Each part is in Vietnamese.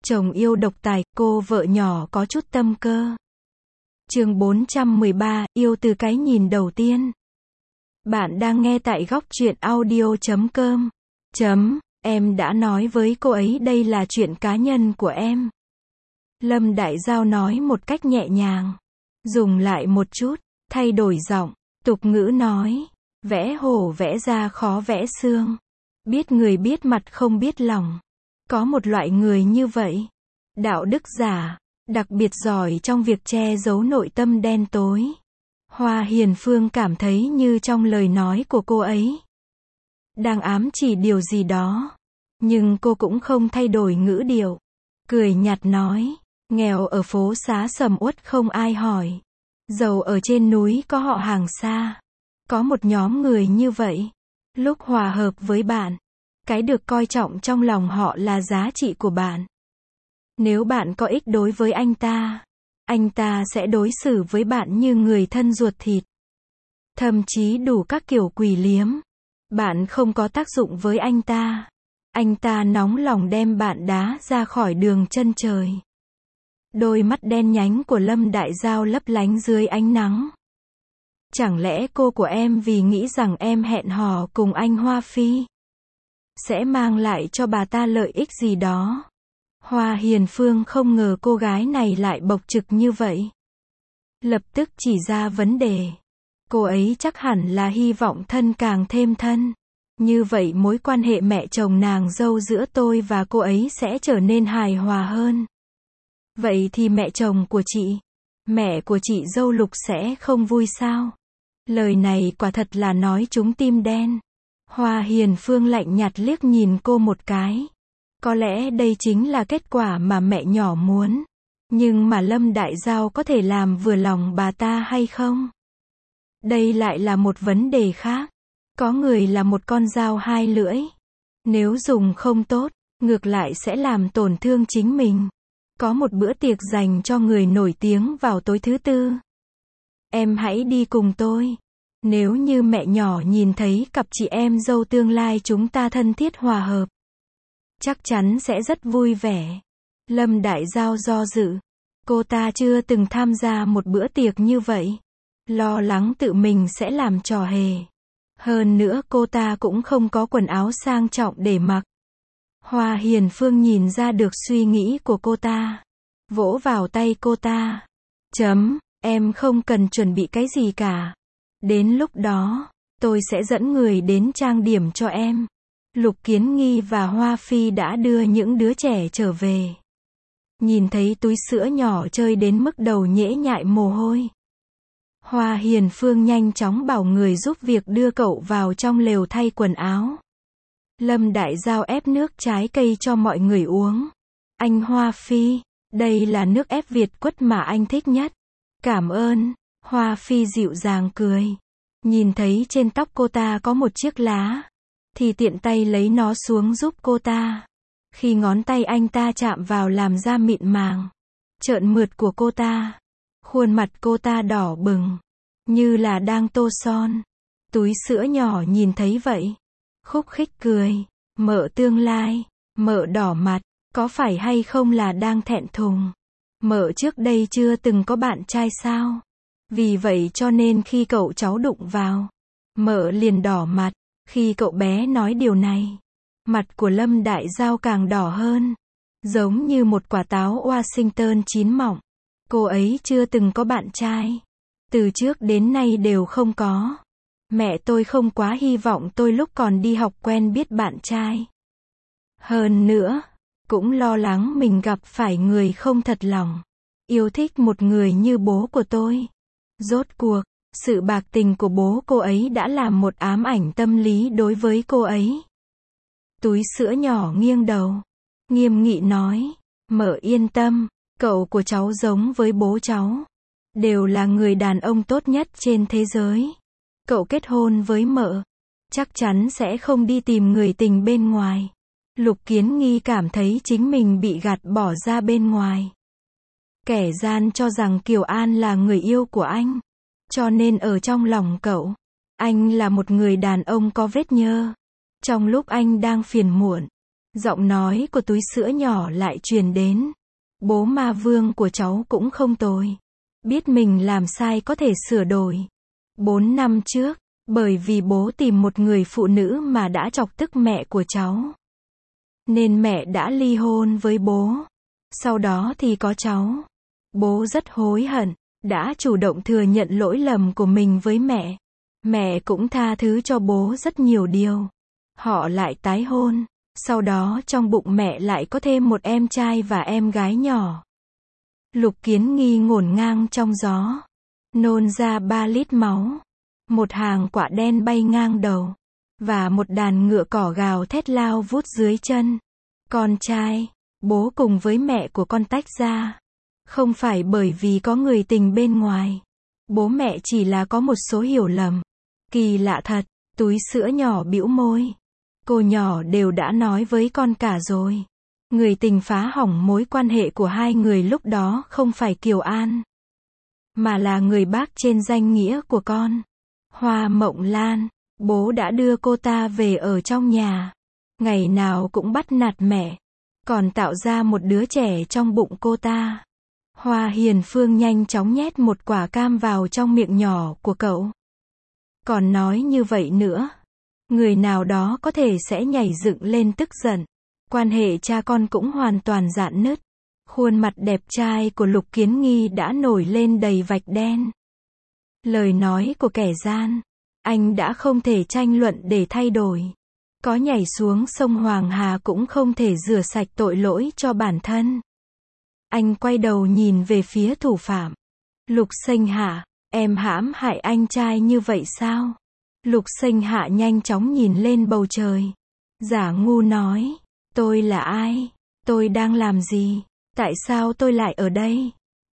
Chồng yêu độc tài, cô vợ nhỏ có chút tâm cơ. Chương 413, yêu từ cái nhìn đầu tiên. Bạn đang nghe tại góc truyện audio.com. Em đã nói với cô ấy đây là chuyện cá nhân của em. Lâm Đại Giao nói một cách nhẹ nhàng. Dùng lại một chút, thay đổi giọng, tục ngữ nói. Vẽ hổ vẽ ra khó vẽ xương. Biết người biết mặt không biết lòng. Có một loại người như vậy. Đạo đức giả, đặc biệt giỏi trong việc che giấu nội tâm đen tối. Hoa Hiền Phương cảm thấy như trong lời nói của cô ấy đang ám chỉ điều gì đó. Nhưng cô cũng không thay đổi ngữ điệu. Cười nhạt nói, nghèo ở phố xá sầm uất không ai hỏi. Giàu ở trên núi có họ hàng xa. Có một nhóm người như vậy. Lúc hòa hợp với bạn, cái được coi trọng trong lòng họ là giá trị của bạn. Nếu bạn có ích đối với anh ta sẽ đối xử với bạn như người thân ruột thịt. Thậm chí đủ các kiểu quỷ liếm. Bạn không có tác dụng với anh ta nóng lòng đem bạn đá ra khỏi đường chân trời. Đôi mắt đen nhánh của Lâm Đại Giao lấp lánh dưới ánh nắng. Chẳng lẽ cô của em vì nghĩ rằng em hẹn hò cùng anh Hoa Phi sẽ mang lại cho bà ta lợi ích gì đó? Hoa Hiền Phương không ngờ cô gái này lại bộc trực như vậy. Lập tức chỉ ra vấn đề. Cô ấy chắc hẳn là hy vọng thân càng thêm thân. Như vậy mối quan hệ mẹ chồng nàng dâu giữa tôi và cô ấy sẽ trở nên hài hòa hơn. Vậy thì mẹ chồng của chị, mẹ của chị dâu Lục sẽ không vui sao? Lời này quả thật là nói trúng tim đen. Hoa Hiền Phương lạnh nhạt liếc nhìn cô một cái. Có lẽ đây chính là kết quả mà mẹ nhỏ muốn. Nhưng mà Lâm Đại Giao có thể làm vừa lòng bà ta hay không? Đây lại là một vấn đề khác. Có người là một con dao hai lưỡi. Nếu dùng không tốt, ngược lại sẽ làm tổn thương chính mình. Có một bữa tiệc dành cho người nổi tiếng vào tối thứ Tư. Em hãy đi cùng tôi. Nếu như mẹ nhỏ nhìn thấy cặp chị em dâu tương lai chúng ta thân thiết hòa hợp, chắc chắn sẽ rất vui vẻ. Lâm Đại Giao do dự. Cô ta chưa từng tham gia một bữa tiệc như vậy. Lo lắng tự mình sẽ làm trò hề. Hơn nữa cô ta cũng không có quần áo sang trọng để mặc. Hoa Hiền Phương nhìn ra được suy nghĩ của cô ta. Vỗ vào tay cô ta. Em không cần chuẩn bị cái gì cả. Đến lúc đó, tôi sẽ dẫn người đến trang điểm cho em. Lục Kiến Nghi và Hoa Phi đã đưa những đứa trẻ trở về. Nhìn thấy túi sữa nhỏ chơi đến mức đầu nhễ nhại mồ hôi. Hoa Hiền Phương nhanh chóng bảo người giúp việc đưa cậu vào trong lều thay quần áo. Lâm Đại Giao ép nước trái cây cho mọi người uống. Anh Hoa Phi, đây là nước ép Việt quất mà anh thích nhất. Cảm ơn. Hoa Phi dịu dàng cười. Nhìn thấy trên tóc cô ta có một chiếc lá, thì tiện tay lấy nó xuống giúp cô ta. Khi ngón tay anh ta chạm vào làm da mịn màng, trơn mượt của cô ta, khuôn mặt cô ta đỏ bừng, như là đang tô son. Túi sữa nhỏ nhìn thấy vậy, khúc khích cười. Mợ tương lai, mợ đỏ mặt, có phải hay không là đang thẹn thùng? Mợ trước đây chưa từng có bạn trai sao? Vì vậy cho nên khi cậu cháu đụng vào, mợ liền đỏ mặt. Khi cậu bé nói điều này, mặt của Lâm Đại Giao càng đỏ hơn, giống như một quả táo Washington chín mọng. Cô ấy chưa từng có bạn trai. Từ trước đến nay đều không có. Mẹ tôi không quá hy vọng tôi lúc còn đi học quen biết bạn trai. Hơn nữa, cũng lo lắng mình gặp phải người không thật lòng, yêu thích một người như bố của tôi. Rốt cuộc, sự bạc tình của bố cô ấy đã làm một ám ảnh tâm lý đối với cô ấy. Túi sữa nhỏ nghiêng đầu, nghiêm nghị nói, mợ yên tâm, cậu của cháu giống với bố cháu. Đều là người đàn ông tốt nhất trên thế giới. Cậu kết hôn với mợ, chắc chắn sẽ không đi tìm người tình bên ngoài. Lục Kiến Nghi cảm thấy chính mình bị gạt bỏ ra bên ngoài. Kẻ gian cho rằng Kiều An là người yêu của anh. Cho nên ở trong lòng cậu, anh là một người đàn ông có vết nhơ. Trong lúc anh đang phiền muộn, Giọng nói của túi sữa nhỏ lại truyền đến. Bố ma vương của cháu cũng không tồi. Biết mình làm sai có thể sửa đổi. 4 năm trước, bởi vì bố tìm một người phụ nữ mà đã chọc tức mẹ của cháu, nên mẹ đã ly hôn với bố. Sau đó thì có cháu. Bố rất hối hận, đã chủ động thừa nhận lỗi lầm của mình với mẹ. Mẹ cũng tha thứ cho bố rất nhiều điều. Họ lại tái hôn. Sau đó trong bụng mẹ lại có thêm một em trai và em gái nhỏ. Lục Kiến Nghi ngổn ngang trong gió, nôn ra 3 lít máu. Một hàng quả đen bay ngang đầu, và một đàn ngựa cỏ gào thét lao vút dưới chân. Con trai, bố cùng với mẹ của con tách ra. Không phải bởi vì có người tình bên ngoài. Bố mẹ chỉ là có một số hiểu lầm. Kỳ lạ thật, túi sữa nhỏ bĩu môi. Cô nhỏ đều đã nói với con cả rồi. Người tình phá hỏng mối quan hệ của hai người lúc đó không phải Kiều An, mà là người bác trên danh nghĩa của con. Hoa Mộng Lan. Bố đã đưa cô ta về ở trong nhà. Ngày nào cũng bắt nạt mẹ. Còn tạo ra một đứa trẻ trong bụng cô ta. Hoa Hiền Phương nhanh chóng nhét một quả cam vào trong miệng nhỏ của cậu. Còn nói như vậy nữa, người nào đó có thể sẽ nhảy dựng lên tức giận. Quan hệ cha con cũng hoàn toàn rạn nứt. Khuôn mặt đẹp trai của Lục Kiến Nghi đã nổi lên đầy vạch đen. Lời nói của kẻ gian, anh đã không thể tranh luận để thay đổi. Có nhảy xuống sông Hoàng Hà cũng không thể rửa sạch tội lỗi cho bản thân. Anh quay đầu nhìn về phía thủ phạm. Lục Sinh Hạ, em hãm hại anh trai như vậy sao? Lục Sinh Hạ nhanh chóng nhìn lên bầu trời. Giả ngu nói, tôi là ai? Tôi đang làm gì? Tại sao tôi lại ở đây?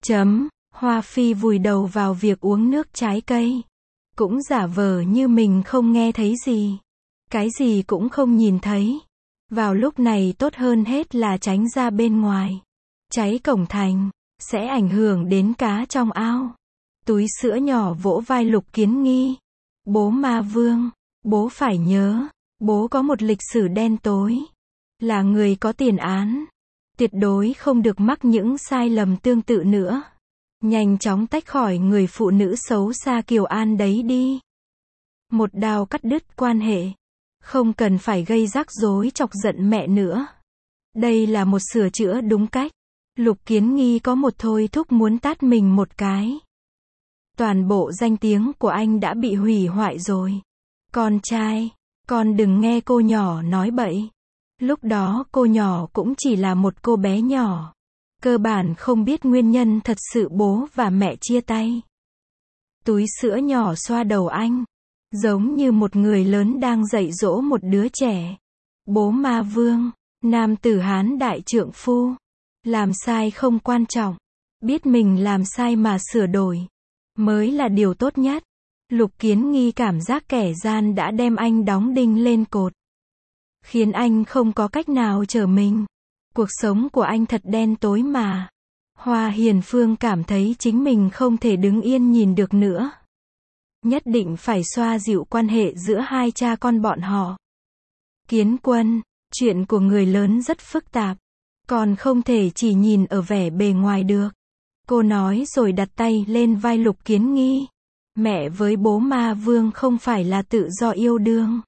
Hoa Phi vùi đầu vào việc uống nước trái cây. Cũng giả vờ như mình không nghe thấy gì. Cái gì cũng không nhìn thấy. Vào lúc này tốt hơn hết là tránh ra bên ngoài. Cháy cổng thành, sẽ ảnh hưởng đến cá trong ao. Túi sữa nhỏ vỗ vai Lục Kiến Nghi. Bố ma vương, bố phải nhớ, bố có một lịch sử đen tối. Là người có tiền án. Tuyệt đối không được mắc những sai lầm tương tự nữa. Nhanh chóng tách khỏi người phụ nữ xấu xa Kiều An đấy đi. Một đao cắt đứt quan hệ. Không cần phải gây rắc rối chọc giận mẹ nữa. Đây là một sửa chữa đúng cách. Lục Kiến Nghi có một thôi thúc muốn tát mình một cái. Toàn bộ danh tiếng của anh đã bị hủy hoại rồi. Con trai, con đừng nghe cô nhỏ nói bậy. Lúc đó cô nhỏ cũng chỉ là một cô bé nhỏ. Cơ bản không biết nguyên nhân thật sự bố và mẹ chia tay. Túi sữa nhỏ xoa đầu anh. Giống như một người lớn đang dạy dỗ một đứa trẻ. Bố ma vương, nam tử Hán đại trượng phu. Làm sai không quan trọng. Biết mình làm sai mà sửa đổi mới là điều tốt nhất. Lục Kiến Nghi cảm giác kẻ gian đã đem anh đóng đinh lên cột. Khiến anh không có cách nào trở mình. Cuộc sống của anh thật đen tối mà. Hoa Hiền Phương cảm thấy chính mình không thể đứng yên nhìn được nữa. Nhất định phải xoa dịu quan hệ giữa hai cha con bọn họ. Kiến Quân, chuyện của người lớn rất phức tạp. Còn không thể chỉ nhìn ở vẻ bề ngoài được. Cô nói rồi đặt tay lên vai Lục Kiến Nghi. Mẹ với bố ma vương không phải là tự do yêu đương,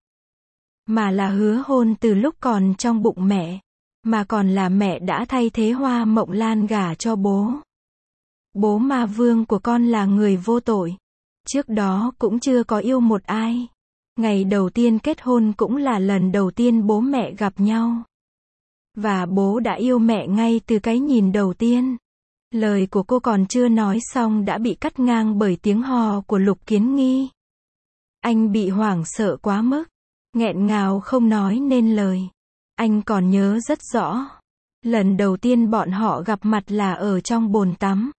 mà là hứa hôn từ lúc còn trong bụng mẹ. Mà còn là mẹ đã thay thế Hoa Mộng Lan gả cho bố. Bố ma vương của con là người vô tội. Trước đó cũng chưa có yêu một ai. Ngày đầu tiên kết hôn cũng là lần đầu tiên bố mẹ gặp nhau. Và bố đã yêu mẹ ngay từ cái nhìn đầu tiên. Lời của cô còn chưa nói xong đã bị cắt ngang bởi tiếng hò của Lục Kiến Nghi. Anh bị hoảng sợ quá mức. Nghẹn ngào không nói nên lời. Anh còn nhớ rất rõ. Lần đầu tiên bọn họ gặp mặt là ở trong bồn tắm.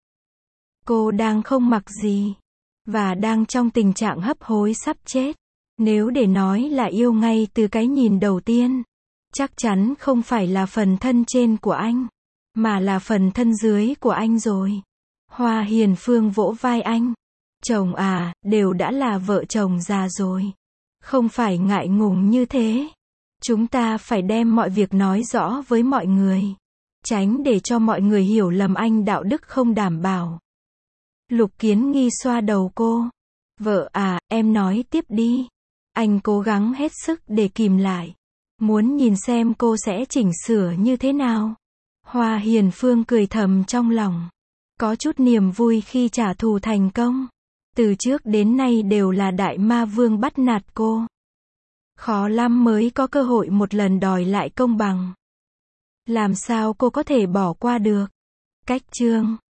Cô đang không mặc gì. Và đang trong tình trạng hấp hối sắp chết. Nếu để nói là yêu ngay từ cái nhìn đầu tiên, chắc chắn không phải là phần thân trên của anh, mà là phần thân dưới của anh rồi. Hoa Hiền Phương vỗ vai anh. Chồng à, đều đã là vợ chồng già rồi. Không phải ngại ngùng như thế. Chúng ta phải đem mọi việc nói rõ với mọi người. Tránh để cho mọi người hiểu lầm anh đạo đức không đảm bảo. Lục Kiến Nghi xoa đầu cô. Vợ à, em nói tiếp đi. Anh cố gắng hết sức để kìm lại. Muốn nhìn xem cô sẽ chỉnh sửa như thế nào. Hoa Hiền Phương cười thầm trong lòng. Có chút niềm vui khi trả thù thành công. Từ trước đến nay đều là đại ma vương bắt nạt cô. Khó lắm mới có cơ hội một lần đòi lại công bằng. Làm sao cô có thể bỏ qua được? Cách chương